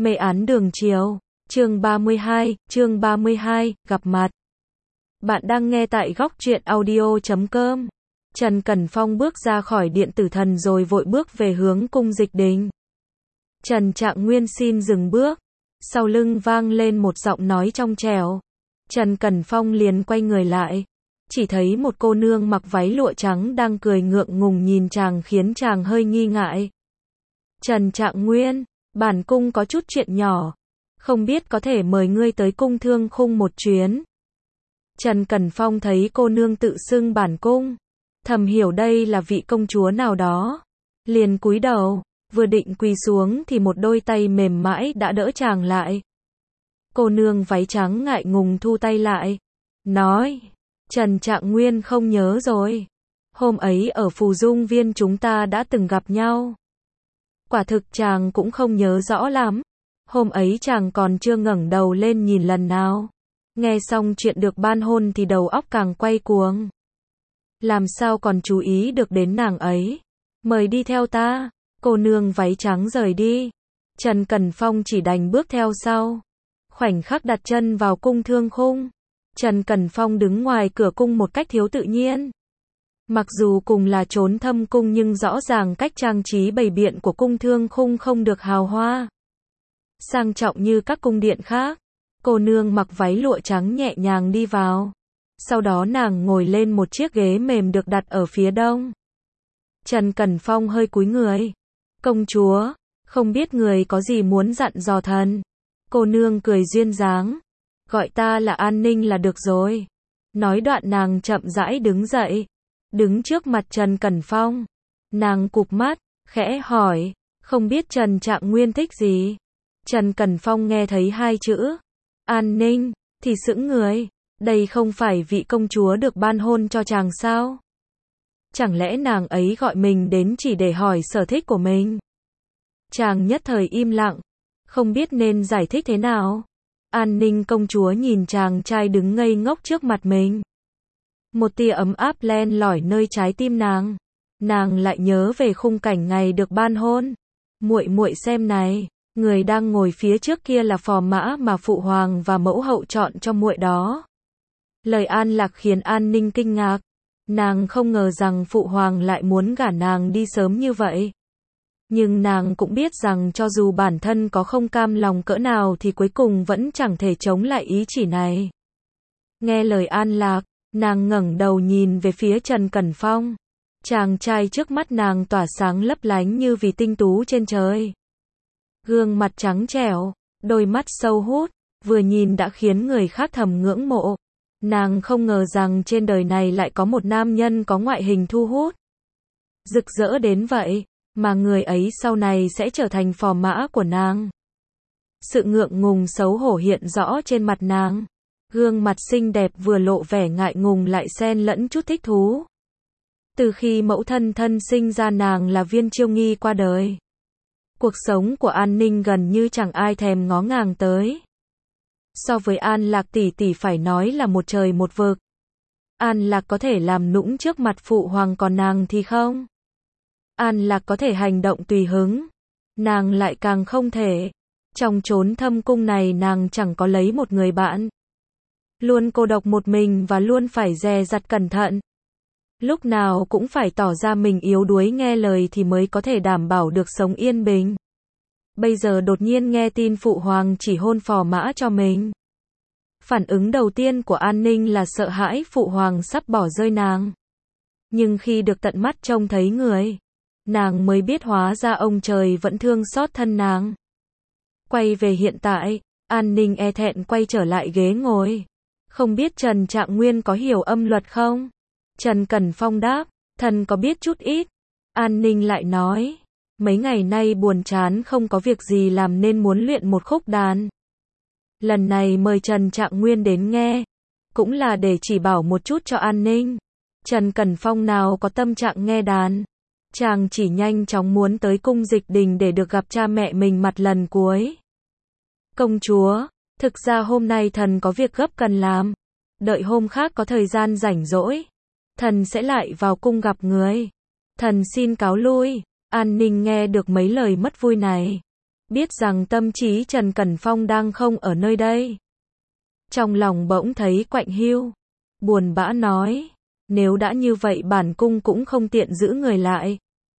Mê án đường chiều, chương 32, gặp mặt. Bạn đang nghe tại góc truyện audio.com. Trần Cẩn Phong bước ra khỏi điện tử thần rồi vội bước về hướng cung Dịch Đình. Trần Trạng Nguyên xin dừng bước. Sau lưng vang lên một giọng nói trong trẻo. Trần Cẩn Phong liền quay người lại. Chỉ thấy một cô nương mặc váy lụa trắng đang cười ngượng ngùng nhìn chàng khiến chàng hơi nghi ngại. Trần Trạng Nguyên, bản cung có chút chuyện nhỏ. Không biết có thể mời ngươi tới cung Thương Khung một chuyến. Trần Cẩn Phong thấy cô nương tự xưng bản cung. Thầm hiểu đây là vị công chúa nào đó. Liền cúi đầu, vừa định quỳ xuống thì một đôi tay mềm mại đã đỡ chàng lại. Cô nương váy trắng ngại ngùng thu tay lại. Nói, Trần Trạng Nguyên không nhớ rồi. Hôm ấy ở Phù Dung Viên chúng ta đã từng gặp nhau. Quả thực chàng cũng không nhớ rõ lắm. Hôm ấy chàng còn chưa ngẩng đầu lên nhìn lần nào. Nghe xong chuyện được ban hôn thì đầu óc càng quay cuồng. Làm sao còn chú ý được đến nàng ấy. Mời đi theo ta. Cô nương váy trắng rời đi. Trần Cẩn Phong chỉ đành bước theo sau. Khoảnh khắc đặt chân vào cung Thương Khung. Trần Cẩn Phong đứng ngoài cửa cung một cách thiếu tự nhiên. Mặc dù cùng là trốn thâm cung nhưng rõ ràng cách trang trí bày biện của cung Thương Khung không được hào hoa, sang trọng như các cung điện khác. Cô nương mặc váy lụa trắng nhẹ nhàng đi vào. Sau đó nàng ngồi lên một chiếc ghế mềm được đặt ở phía đông. Trần Cẩn Phong hơi cúi người. Công chúa, không biết người có gì muốn dặn dò thần. Cô nương cười duyên dáng. Gọi ta là An Ninh là được rồi. Nói đoạn nàng chậm rãi đứng dậy. Đứng trước mặt Trần Cẩn Phong. Nàng cụp mắt, khẽ hỏi. Không biết Trần Trạng Nguyên thích gì? Trần Cẩn Phong nghe thấy hai chữ An Ninh thì sững người. Đây không phải vị công chúa được ban hôn cho chàng sao? Chẳng lẽ nàng ấy gọi mình đến chỉ để hỏi sở thích của mình? Chàng nhất thời im lặng, không biết nên giải thích thế nào. An Ninh công chúa nhìn chàng trai đứng ngây ngốc trước mặt mình. Một tia ấm áp len lỏi nơi trái tim nàng. Nàng lại nhớ về khung cảnh ngày được ban hôn. Muội muội xem này, người đang ngồi phía trước kia là phò mã mà phụ hoàng và mẫu hậu chọn cho muội đó. Lời An Lạc khiến An Ninh kinh ngạc. Nàng không ngờ rằng phụ hoàng lại muốn gả nàng đi sớm như vậy. Nhưng nàng cũng biết rằng cho dù bản thân có không cam lòng cỡ nào thì cuối cùng vẫn chẳng thể chống lại ý chỉ này. Nghe lời An Lạc, nàng ngẩng đầu nhìn về phía Trần Cẩn Phong. Chàng trai trước mắt nàng tỏa sáng lấp lánh như vì tinh tú trên trời. Gương mặt trắng trẻo, đôi mắt sâu hút, vừa nhìn đã khiến người khác thầm ngưỡng mộ. Nàng không ngờ rằng trên đời này lại có một nam nhân có ngoại hình thu hút, rực rỡ đến vậy, mà người ấy sau này sẽ trở thành phò mã của nàng. Sự ngượng ngùng xấu hổ hiện rõ trên mặt nàng. Gương mặt xinh đẹp vừa lộ vẻ ngại ngùng lại xen lẫn chút thích thú. Từ khi mẫu thân thân sinh ra nàng là Viên Chiêu Nghi qua đời, cuộc sống của An Ninh gần như chẳng ai thèm ngó ngàng tới. So với An Lạc tỷ tỷ phải nói là một trời một vực. An Lạc có thể làm nũng trước mặt phụ hoàng còn nàng thì không. An Lạc có thể hành động tùy hứng. Nàng lại càng không thể. Trong chốn thâm cung này nàng chẳng có lấy một người bạn. Luôn cô độc một mình và luôn phải dè dặt cẩn thận. Lúc nào cũng phải tỏ ra mình yếu đuối nghe lời thì mới có thể đảm bảo được sống yên bình. Bây giờ đột nhiên nghe tin phụ hoàng chỉ hôn phò mã cho mình. Phản ứng đầu tiên của An Ninh là sợ hãi phụ hoàng sắp bỏ rơi nàng. Nhưng khi được tận mắt trông thấy người, nàng mới biết hóa ra ông trời vẫn thương xót thân nàng. Quay về hiện tại, An Ninh e thẹn quay trở lại ghế ngồi. Không biết Trần Trạng Nguyên có hiểu âm luật không? Trần Cẩn Phong đáp, thần có biết chút ít. An Ninh lại nói, mấy ngày nay buồn chán không có việc gì làm nên muốn luyện một khúc đàn. Lần này mời Trần Trạng Nguyên đến nghe, cũng là để chỉ bảo một chút cho An Ninh. Trần Cẩn Phong nào có tâm trạng nghe đàn. Chàng chỉ nhanh chóng muốn tới cung Dịch Đình để được gặp cha mẹ mình mặt lần cuối. Công chúa, thực ra hôm nay thần có việc gấp cần làm. Đợi hôm khác có thời gian rảnh rỗi, thần sẽ lại vào cung gặp người. Thần xin cáo lui. An Ninh nghe được mấy lời mất vui này, biết rằng tâm trí Trần Cẩn Phong đang không ở nơi đây. Trong lòng bỗng thấy quạnh hiu, buồn bã nói, nếu đã như vậy bản cung cũng không tiện giữ người lại.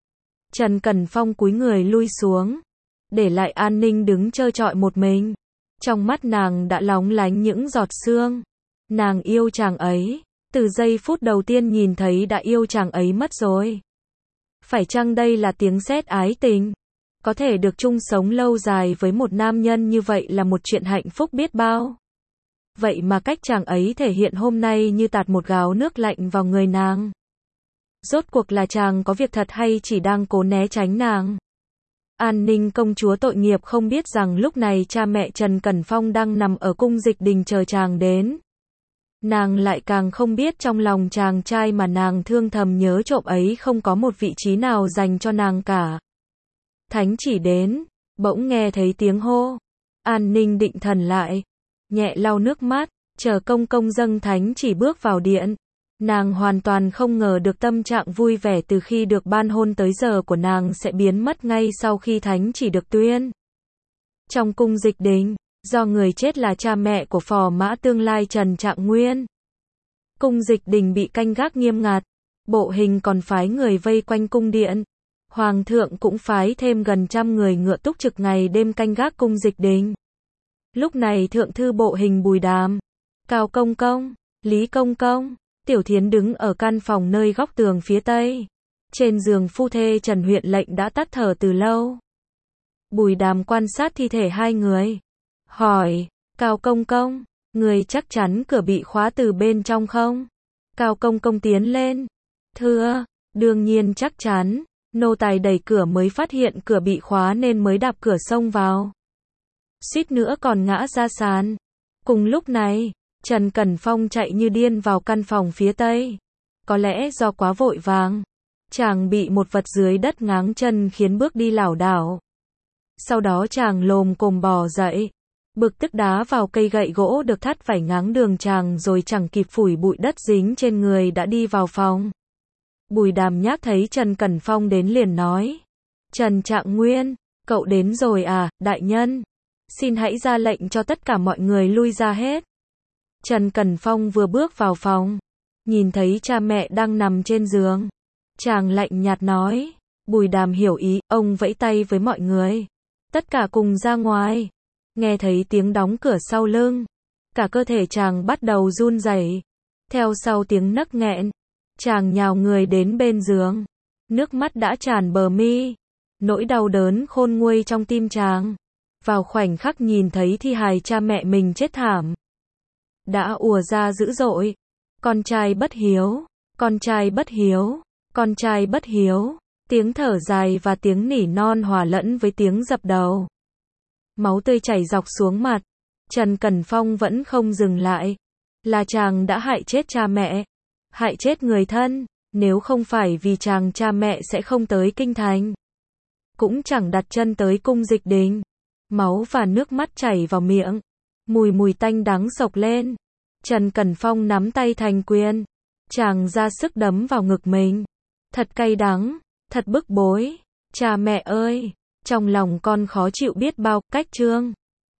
Trần Cẩn Phong cúi người lui xuống, để lại An Ninh đứng trơ trọi một mình. Trong mắt nàng đã lóng lánh những giọt sương. Nàng yêu chàng ấy, từ giây phút đầu tiên nhìn thấy đã yêu chàng ấy mất rồi. Phải chăng đây là tiếng sét ái tình? Có thể được chung sống lâu dài với một nam nhân như vậy là một chuyện hạnh phúc biết bao. Vậy mà cách chàng ấy thể hiện hôm nay như tạt một gáo nước lạnh vào người nàng. Rốt cuộc là chàng có việc thật hay chỉ đang cố né tránh nàng? An Ninh công chúa tội nghiệp không biết rằng lúc này cha mẹ Trần Cẩn Phong đang nằm ở cung Dịch Đình chờ chàng đến. Nàng lại càng không biết trong lòng chàng trai mà nàng thương thầm nhớ trộm ấy không có một vị trí nào dành cho nàng cả. Thánh chỉ đến, bỗng nghe thấy tiếng hô. An Ninh định thần lại, nhẹ lau nước mắt, chờ công công dâng thánh chỉ bước vào điện. Nàng hoàn toàn không ngờ được tâm trạng vui vẻ từ khi được ban hôn tới giờ của nàng sẽ biến mất ngay sau khi thánh chỉ được tuyên. Trong cung Dịch Đình, do người chết là cha mẹ của phò mã tương lai Trần Trạng Nguyên. Cung Dịch Đình bị canh gác nghiêm ngặt, bộ hình còn phái người vây quanh cung điện. Hoàng thượng cũng phái thêm gần 100 người ngựa túc trực ngày đêm canh gác cung Dịch Đình. Lúc này thượng thư bộ hình Bùi Đàm, Cao Công Công, Lý Công Công, Tiểu Thiến đứng ở căn phòng nơi góc tường phía tây. Trên giường phu thê Trần Huyện Lệnh đã tắt thở từ lâu. Bùi Đàm quan sát thi thể hai người, hỏi, Cao Công Công, người chắc chắn cửa bị khóa từ bên trong không? Cao Công Công tiến lên, thưa, đương nhiên chắc chắn, nô tài đẩy cửa mới phát hiện cửa bị khóa nên mới đạp cửa xông vào. Suýt nữa còn ngã ra sàn. Cùng lúc này, Trần Cẩn Phong chạy như điên vào căn phòng phía tây. Có lẽ do quá vội vàng, chàng bị một vật dưới đất ngáng chân khiến bước đi lảo đảo. Sau đó chàng lồm cồm bò dậy, bực tức đá vào cây gậy gỗ được thắt vảy ngáng đường chàng rồi chẳng kịp phủi bụi đất dính trên người đã đi vào phòng. Bùi Đàm nhác thấy Trần Cẩn Phong đến liền nói, Trần Trạng Nguyên, cậu đến rồi à, đại nhân. Xin hãy ra lệnh cho tất cả mọi người lui ra hết. Trần Cẩn Phong vừa bước vào phòng, nhìn thấy cha mẹ đang nằm trên giường. Chàng lạnh nhạt nói, Bùi Đàm hiểu ý, ông vẫy tay với mọi người. Tất cả cùng ra ngoài. Nghe thấy tiếng đóng cửa sau lưng, cả cơ thể chàng bắt đầu run rẩy. Theo sau tiếng nấc nghẹn, chàng nhào người đến bên giường. Nước mắt đã tràn bờ mi. Nỗi đau đớn khôn nguôi trong tim chàng. Vào khoảnh khắc nhìn thấy thi hài cha mẹ mình chết thảm, đã ùa ra dữ dội. Con trai bất hiếu, con trai bất hiếu, con trai bất hiếu. Tiếng thở dài và tiếng nỉ non hòa lẫn với tiếng dập đầu. Máu tươi chảy dọc xuống mặt. Trần Cẩn Phong vẫn không dừng lại. Là chàng đã hại chết cha mẹ, hại chết người thân. Nếu không phải vì chàng, cha mẹ sẽ không tới kinh thành, cũng chẳng đặt chân tới cung Dịch Đình. Máu và nước mắt chảy vào miệng, mùi tanh đắng sộc lên. Trần Cẩn Phong nắm tay thành quyền, chàng ra sức đấm vào ngực mình. Thật cay đắng, thật bức bối. Cha mẹ ơi, trong lòng con khó chịu biết bao. Cách chương